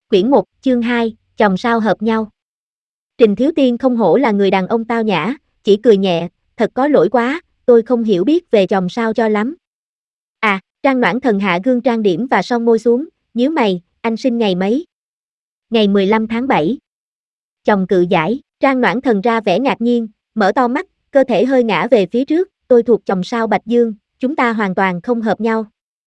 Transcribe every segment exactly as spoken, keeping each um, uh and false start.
Quyển một, chương hai, chòm sao hợp nhau. Trình Thiếu Tiên không hổ là người đàn ông tao nhã, chỉ cười nhẹ, thật có lỗi quá, tôi không hiểu biết về chòm sao cho lắm. À, Trang Noãn Thần hạ gương trang điểm và son môi xuống, nhíu mày, anh sinh ngày mấy? Ngày mười lăm tháng bảy. Chồng cự giải, Trang Noãn Thần ra vẻ ngạc nhiên, mở to mắt, cơ thể hơi ngã về phía trước, tôi thuộc chòm sao Bạch Dương, chúng ta hoàn toàn không hợp nhau.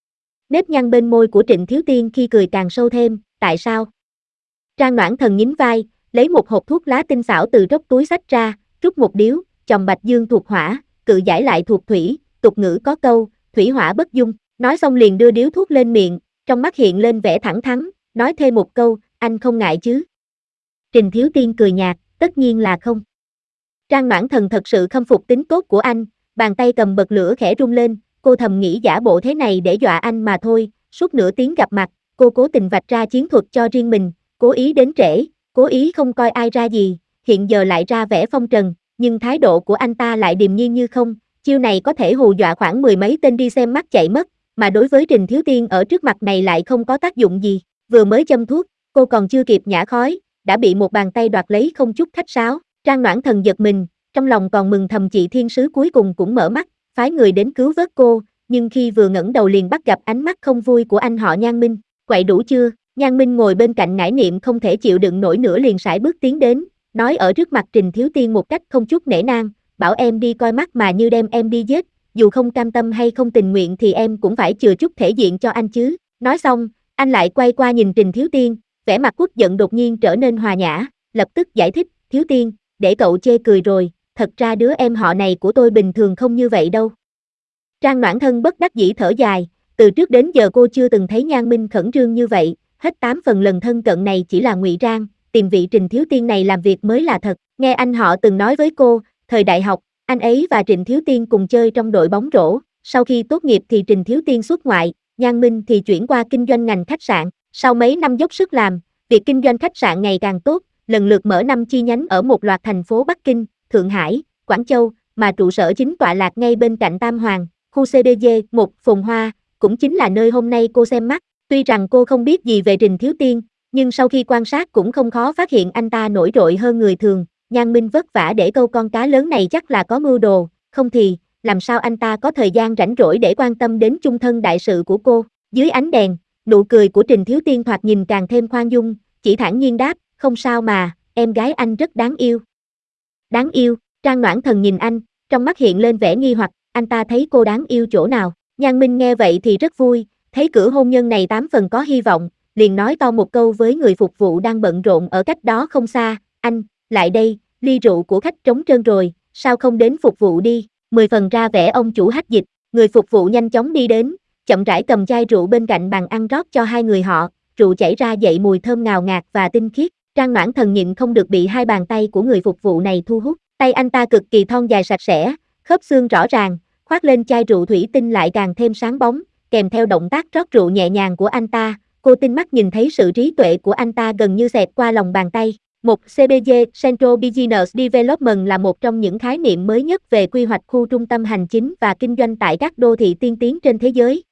Nếp nhăn bên môi của Trịnh Thiếu Tiên khi cười càng sâu thêm, tại sao? Trang Noãn Thần nhún vai, lấy một hộp thuốc lá tinh xảo từ trong túi xách ra, rút một điếu, chòm Bạch Dương thuộc hỏa, cự giải lại thuộc thủy, tục ngữ có câu, thủy hỏa bất dung, nói xong liền đưa điếu thuốc lên miệng, trong mắt hiện lên vẻ thẳng thắn, nói thêm một câu, anh không ngại chứ? Trình Thiếu Tiên cười nhạt, tất nhiên là không. Trang Noãn Thần thật sự khâm phục tính tốt của anh, bàn tay cầm bật lửa khẽ rung lên, cô thầm nghĩ giả bộ thế này để dọa anh mà thôi, suốt nửa tiếng gặp mặt, cô cố tình vạch ra chiến thuật cho riêng mình, cố ý đến trễ, cố ý không coi ai ra gì, hiện giờ lại ra vẻ phong trần, nhưng thái độ của anh ta lại điềm nhiên như không, chiêu này có thể hù dọa khoảng mười mấy tên đi xem mắt chạy mất, mà đối với Trình Thiếu Tiên ở trước mặt này lại không có tác dụng gì, vừa mới châm thuốc, cô còn chưa kịp nhả khói, đã bị một bàn tay đoạt lấy không chút khách sáo, Trang Noãn Thần giật mình, trong lòng còn mừng thầm chị thiên sứ cuối cùng cũng mở mắt, phái người đến cứu vớt cô, nhưng khi vừa ngẩng đầu liền bắt gặp ánh mắt không vui của anh họ Nhan Minh, quậy đủ chưa? Nhan Minh ngồi bên cạnh ngải niệm không thể chịu đựng nổi nữa liền sải bước tiến đến, nói ở trước mặt Trình Thiếu Tiên một cách không chút nể nang, bảo em đi coi mắt mà như đem em đi giết, dù không cam tâm hay không tình nguyện thì em cũng phải chừa chút thể diện cho anh chứ, nói xong, anh lại quay qua nhìn Trình Thiếu Tiên, vẻ mặt uất giận đột nhiên trở nên hòa nhã, lập tức giải thích, Thiếu Tiên, để cậu chê cười rồi, thật ra đứa em họ này của tôi bình thường không như vậy đâu. Trang Noãn Thân bất đắc dĩ thở dài, từ trước đến giờ cô chưa từng thấy Nhan Minh khẩn trương như vậy, hết tám phần lần thân cận này chỉ là ngụy trang, tìm vị Trình Thiếu Tiên này làm việc mới là thật. Nghe anh họ từng nói với cô, thời đại học, anh ấy và Trịnh Thiếu Tiên cùng chơi trong đội bóng rổ, sau khi tốt nghiệp thì Trình Thiếu Tiên xuất ngoại, Nhan Minh thì chuyển qua kinh doanh ngành khách sạn, sau mấy năm dốc sức làm, việc kinh doanh khách sạn ngày càng tốt, lần lượt mở năm chi nhánh ở một loạt thành phố Bắc Kinh, Thượng Hải, Quảng Châu, mà trụ sở chính tọa lạc ngay bên cạnh Tam Hoàng, khu xê đê giê một Phồn Hoa, cũng chính là nơi hôm nay cô xem mắt. Tuy rằng cô không biết gì về Trình Thiếu Tiên, nhưng sau khi quan sát cũng không khó phát hiện anh ta nổi trội hơn người thường, Nhan Minh vất vả để câu con cá lớn này chắc là có mưu đồ, không thì, làm sao anh ta có thời gian rảnh rỗi để quan tâm đến chung thân đại sự của cô. Dưới ánh đèn, nụ cười của Trình Thiếu Tiên thoạt nhìn càng thêm khoan dung, chỉ thản nhiên đáp, không sao mà, em gái anh rất đáng yêu. Đáng yêu, Trang Noãn Thần nhìn anh, trong mắt hiện lên vẻ nghi hoặc, anh ta thấy cô đáng yêu chỗ nào. Nhan Minh nghe vậy thì rất vui, thấy cửa hôn nhân này tám phần có hy vọng, liền nói to một câu với người phục vụ đang bận rộn ở cách đó không xa, anh, lại đây, ly rượu của khách trống trơn rồi, sao không đến phục vụ đi, mười phần ra vẻ ông chủ hách dịch, người phục vụ nhanh chóng đi đến, chậm rãi cầm chai rượu bên cạnh bàn ăn rót cho hai người họ, rượu chảy ra dậy mùi thơm ngào ngạt và tinh khiết, Trang Noãn Thần nhịn không được bị hai bàn tay của người phục vụ này thu hút, tay anh ta cực kỳ thon dài sạch sẽ, khớp xương rõ ràng, khoác lên chai rượu thủy tinh lại càng thêm sáng bóng, kèm theo động tác rót rượu nhẹ nhàng của anh ta, cô tinh mắt nhìn thấy sự trí tuệ của anh ta gần như xẹt qua lòng bàn tay. Một xê bê giê Central Business Development là một trong những khái niệm mới nhất về quy hoạch khu trung tâm hành chính và kinh doanh tại các đô thị tiên tiến trên thế giới.